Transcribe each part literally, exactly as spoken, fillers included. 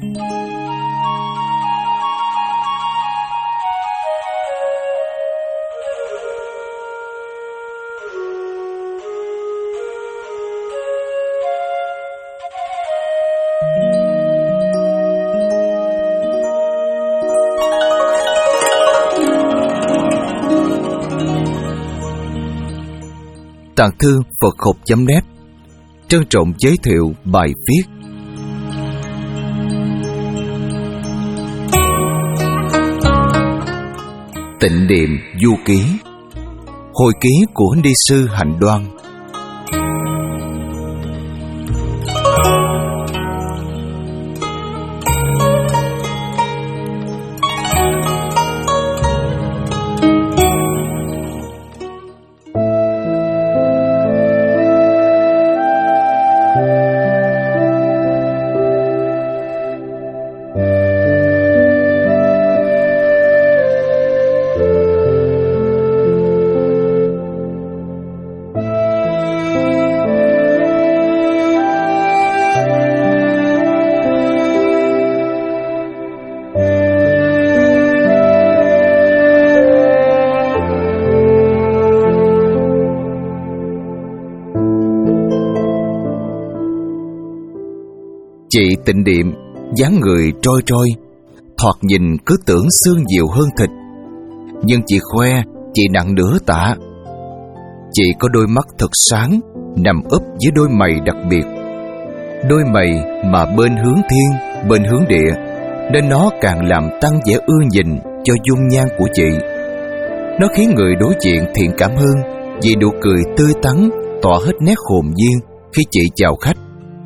Tàng thư Phật học chấm net trân trọng giới thiệu bài viết Tịnh Niệm Du Ký, hồi ký của Ni sư Hạnh Đoan. Chị Tịnh Niệm dáng người trôi trôi, thoạt nhìn cứ tưởng xương dịu hơn thịt, nhưng chị khoe chị nặng nửa tạ. Chị có đôi mắt thật sáng, nằm úp dưới đôi mày đặc biệt. Đôi mày mà bên hướng thiên, bên hướng địa, nên nó càng làm tăng vẻ ưa nhìn cho dung nhan của chị. Nó khiến người đối diện thiện cảm hơn vì nụ cười tươi tắn tỏa hết nét hồn nhiên khi chị chào khách.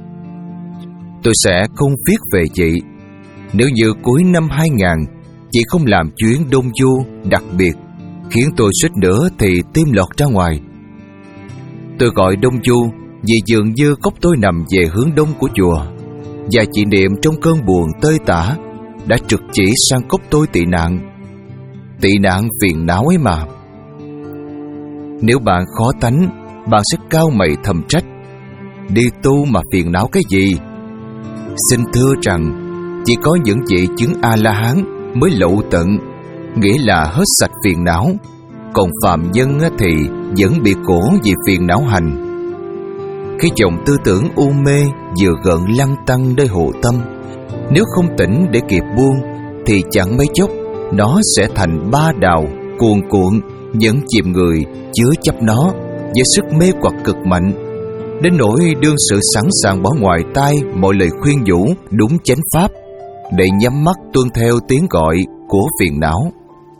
Tôi sẽ không viết về chị nếu như cuối năm hai nghìn chị không làm chuyến đông du đặc biệt khiến tôi suýt nữa thì tim lọt ra ngoài. Tôi gọi đông du vì dường như cốc tôi nằm về hướng đông của chùa, và chị Niệm trong cơn buồn tơi tả đã trực chỉ sang cốc tôi tị nạn. Tị nạn phiền não ấy mà. Nếu bạn khó tánh, bạn sẽ cau mày thầm trách: đi tu mà phiền não cái gì? Xin thưa rằng chỉ có những vị chứng A-la-hán mới lậu tận, nghĩa là hết sạch phiền não, còn phàm nhân thì vẫn bị cổ vì phiền não hành. Khi dòng tư tưởng u mê vừa gợn lăn tăn nơi hồ tâm, nếu không tỉnh để kịp buông thì chẳng mấy chốc nó sẽ thành ba đào cuồn cuộn nhấn chìm người chứa chấp nó với sức mê hoặc cực mạnh, đến nỗi đương sự sẵn sàng bỏ ngoài tai mọi lời khuyên nhủ đúng chánh pháp để nhắm mắt tuân theo tiếng gọi của phiền não.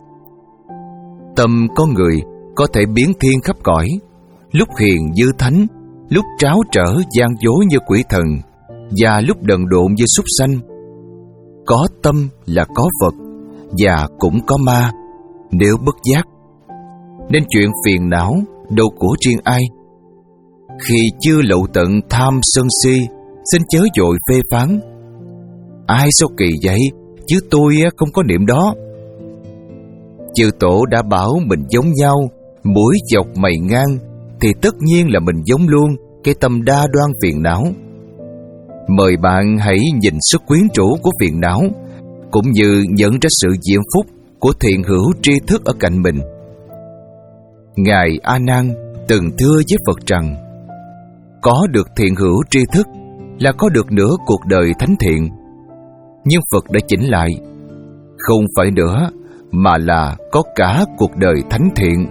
Tâm con người có thể biến thiên khắp cõi, lúc hiền như thánh, lúc tráo trở gian dối như quỷ thần, và lúc đần độn như súc sanh. Có tâm là có Phật, và cũng có ma nếu bất giác. Nên chuyện phiền não đâu của riêng ai. Khi chưa lậu tận tham sân si, xin chớ vội phê phán. Ai sao kỳ vậy, chứ tôi không có niệm đó. Chư tổ đã bảo mình giống nhau, mũi dọc mày ngang, thì tất nhiên là mình giống luôn cái tâm đa đoan phiền não. Mời bạn hãy nhìn sức quyến rũ của phiền não, cũng như nhận ra sự diễm phúc của thiện hữu tri thức ở cạnh mình. Ngài A Nan từng thưa với Phật rằng, có được thiện hữu tri thức là có được nửa cuộc đời thánh thiện. Nhưng Phật đã chỉnh lại, không phải nữa, mà là có cả cuộc đời thánh thiện.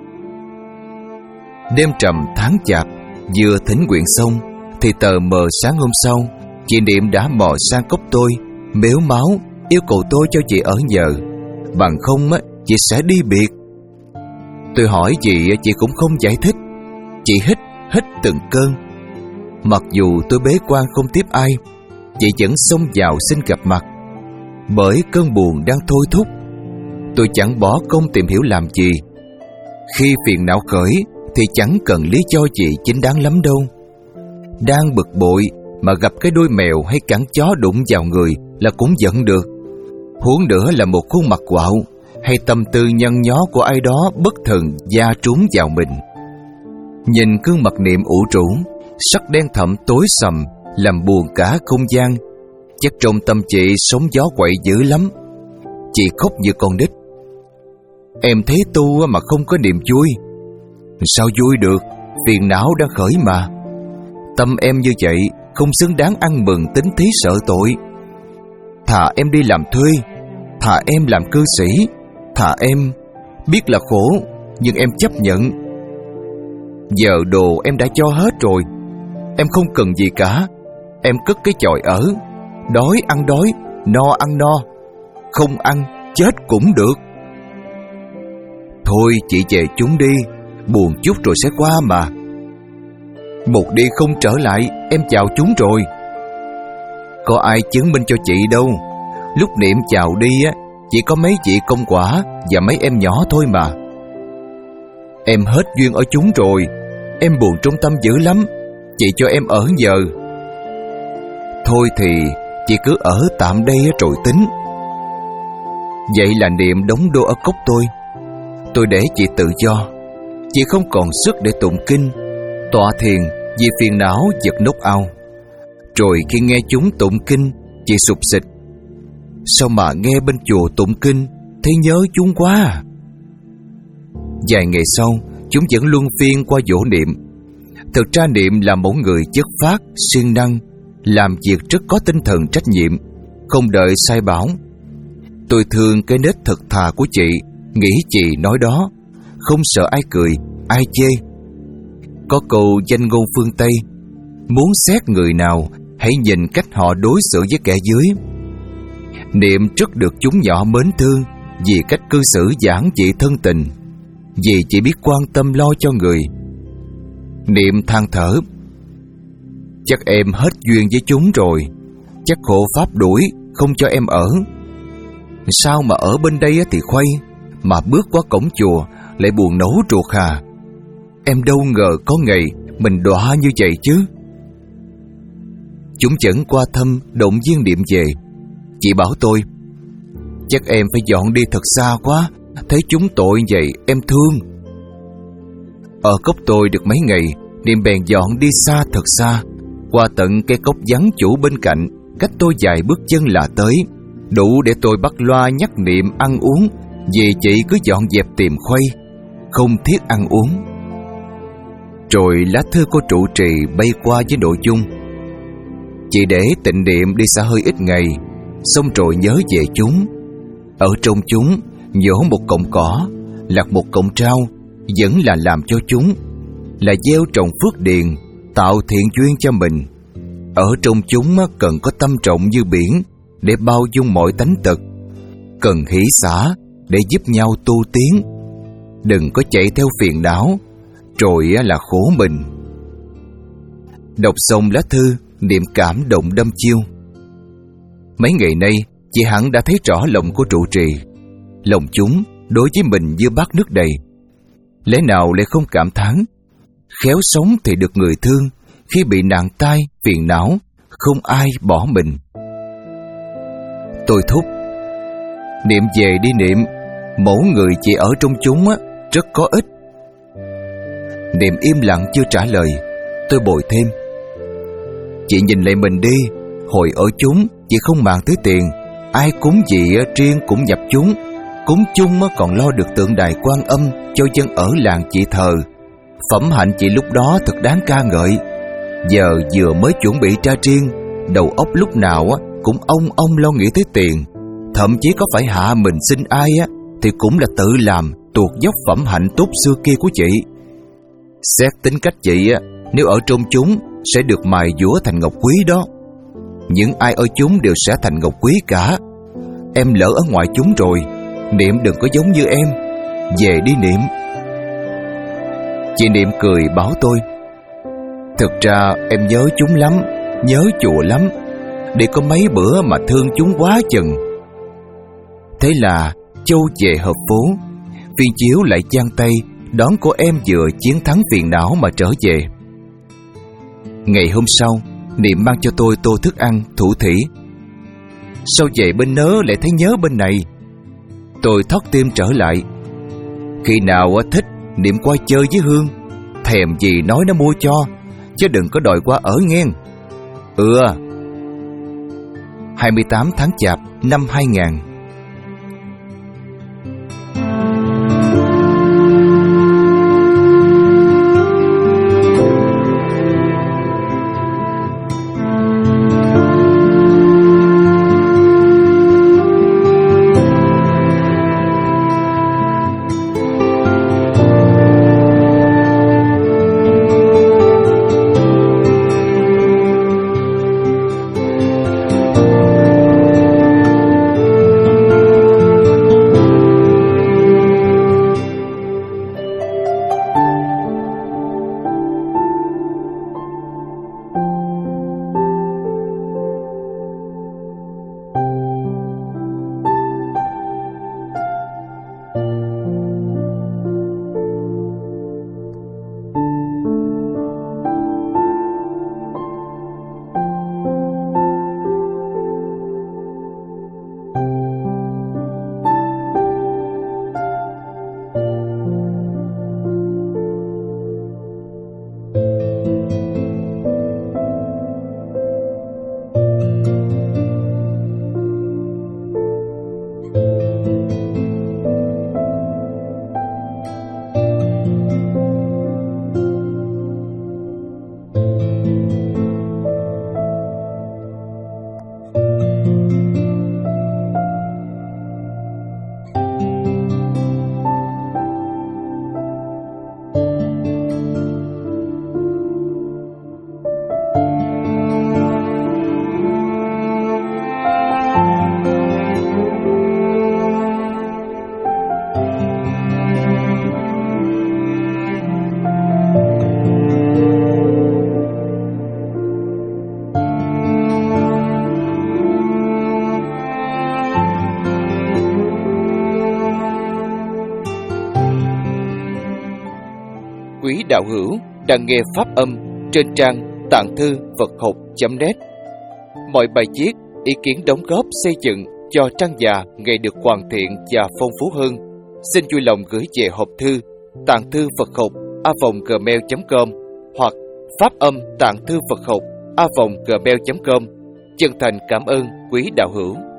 Đêm trầm tháng chạp, vừa thỉnh nguyện xong, thì tờ mờ sáng hôm sau, chị Niệm đã mò sang cốc tôi, mếu máo, yêu cầu tôi cho chị ở nhờ. Bằng không, chị sẽ đi biệt. Tôi hỏi chị, chị cũng không giải thích. Chị hít, hít từng cơn. Mặc dù tôi bế quan không tiếp ai, chị vẫn xông vào xin gặp mặt. Bởi cơn buồn đang thôi thúc, tôi chẳng bỏ công tìm hiểu làm gì. Khi phiền não khởi thì chẳng cần lý do gì chính đáng lắm đâu. Đang bực bội mà gặp cái đuôi mèo hay cẳng chó đụng vào người là cũng giận được. Huống nữa là một khuôn mặt quạo hay tâm tư nhăn nhó của ai đó bất thần da trúng vào mình. Nhìn gương mặt Niệm ủ rũ, sắc đen thẫm tối sầm làm buồn cả không gian. Chắc trong tâm chị sóng gió quậy dữ lắm. Chị khóc như con nít. Em thấy tu mà không có niềm vui. Sao vui được, phiền não đã khởi mà. Tâm em như vậy không xứng đáng ăn mừng tính thí sợ tội. Thà em đi làm thuê, thà em làm cư sĩ, thà em biết là khổ, nhưng em chấp nhận. Giờ đồ em đã cho hết rồi, em không cần gì cả. Em cất cái chòi ở, đói ăn đói, no ăn no, không ăn chết cũng được. Thôi chị về chúng đi, buồn chút rồi sẽ qua mà. Một đi không trở lại, em chào chúng rồi. Có ai chứng minh cho chị đâu. Lúc niệm chào đi á, chỉ có mấy chị công quả và mấy em nhỏ thôi mà. Em hết duyên ở chúng rồi. Em buồn trong tâm dữ lắm. Chị cho em ở giờ. Thôi thì chị cứ ở tạm đây rồi tính. Vậy là niệm đóng đô ở cốc tôi. Tôi để chị tự do. Chị không còn sức để tụng kinh, tọa thiền vì phiền não giật nốt ao. Rồi khi nghe chúng tụng kinh, chị sụp xịt. Sao mà nghe bên chùa tụng kinh thấy nhớ chúng quá à? Vài ngày sau, chúng vẫn luân phiên qua dỗ niệm. Thực ra niệm là mẫu người chất phác, siêng năng, làm việc rất có tinh thần trách nhiệm, không đợi sai bảo. Tôi thương cái nết thật thà của chị, nghĩ chị nói đó, không sợ ai cười, ai chê. Có câu danh ngôn phương Tây: muốn xét người nào, hãy nhìn cách họ đối xử với kẻ dưới. Niệm rất được chúng nhỏ mến thương vì cách cư xử giản dị thân tình, vì chỉ biết quan tâm lo cho người. Niệm than thở: chắc em hết duyên với chúng rồi, chắc hộ pháp đuổi không cho em ở. Sao mà ở bên đây thì khuây, mà bước qua cổng chùa lại buồn nấu ruột hà. Em đâu ngờ có ngày mình đọa như vậy chứ. Chúng dẫn qua thăm, động viên niệm về. Chị bảo tôi: chắc em phải dọn đi thật xa quá, thấy chúng tội vậy em thương. Ở cốc tôi được mấy ngày, niệm bèn dọn đi xa thật xa, qua tận cái cốc vắng chủ bên cạnh, cách tôi vài bước chân là tới, đủ để tôi bắt loa nhắc niệm ăn uống, vì chị cứ dọn dẹp tìm khuây, không thiết ăn uống. Rồi lá thư của trụ trì bay qua với nội dung: chị để tịnh niệm đi xa hơi ít ngày, xong rồi nhớ về chúng. Ở trong chúng, nhổ một cọng cỏ, lặt một cọng trao, vẫn là làm cho chúng, là gieo trồng phước điền, tạo thiện duyên cho mình. Ở trong chúng cần có tâm trọng như biển, để bao dung mọi tánh tật, cần hỷ xả để giúp nhau tu tiến. Đừng có chạy theo phiền não, rồi là khổ mình. Đọc xong lá thư, niệm cảm động đâm chiêu. Mấy ngày nay, chị hẳn đã thấy rõ lòng của trụ trì. Lòng chúng đối với mình như bát nước đầy. Lẽ nào lại không cảm thán: khéo sống thì được người thương, khi bị nạn tai, phiền não, không ai bỏ mình. Tôi thúc: niệm về đi niệm, mẫu người chị ở trong chúng á, rất có ích. Niệm im lặng chưa trả lời. Tôi bồi thêm: chị nhìn lại mình đi, hồi ở chúng chị không màng tới tiền, ai cúng gì riêng cũng nhập chúng, cúng chung còn lo được tượng đài Quan Âm cho dân ở làng chị thờ. Phẩm hạnh chị lúc đó thật đáng ca ngợi. Giờ vừa mới chuẩn bị ra riêng, đầu óc lúc nào cũng ong ong lo nghĩ tới tiền, thậm chí có phải hạ mình xin ai á thì cũng là tự làm, tuột dốc phẩm hạnh tốt xưa kia của chị. Xét tính cách chị á, nếu ở trong chúng sẽ được mài dũa thành ngọc quý đó. Những ai ở chúng đều sẽ thành ngọc quý cả. Em lỡ ở ngoài chúng rồi, niệm đừng có giống như em. Về đi niệm. Chị Niệm cười bảo tôi: thực ra em nhớ chúng lắm, nhớ chùa lắm, để có mấy bữa mà thương chúng quá chừng. Thế là Châu về hợp phố, Viên Chiếu lại giang tay đón cô em vừa chiến thắng phiền não mà trở về. Ngày hôm sau, Niệm mang cho tôi tô thức ăn thủ thỉ. Sao về bên nớ lại thấy nhớ bên này? Tôi thót tim trở lại. Khi nào thích Niệm qua chơi với Hương, thèm gì nói nó mua cho, chứ đừng có đòi qua ở nghe. Ừ. hai mươi tám tháng Chạp năm hai nghìn. Quý đạo hữu đang nghe pháp âm trên trang tạng thư Phật học chấm net. Mọi bài viết, ý kiến đóng góp xây dựng cho trang già ngày được hoàn thiện và phong phú hơn, xin vui lòng gửi về hộp thư tạng thư Phật học a vòng gmail chấm com hoặc pháp âm tạng thư Phật học a vòng gmail chấm com. Chân thành cảm ơn quý đạo hữu.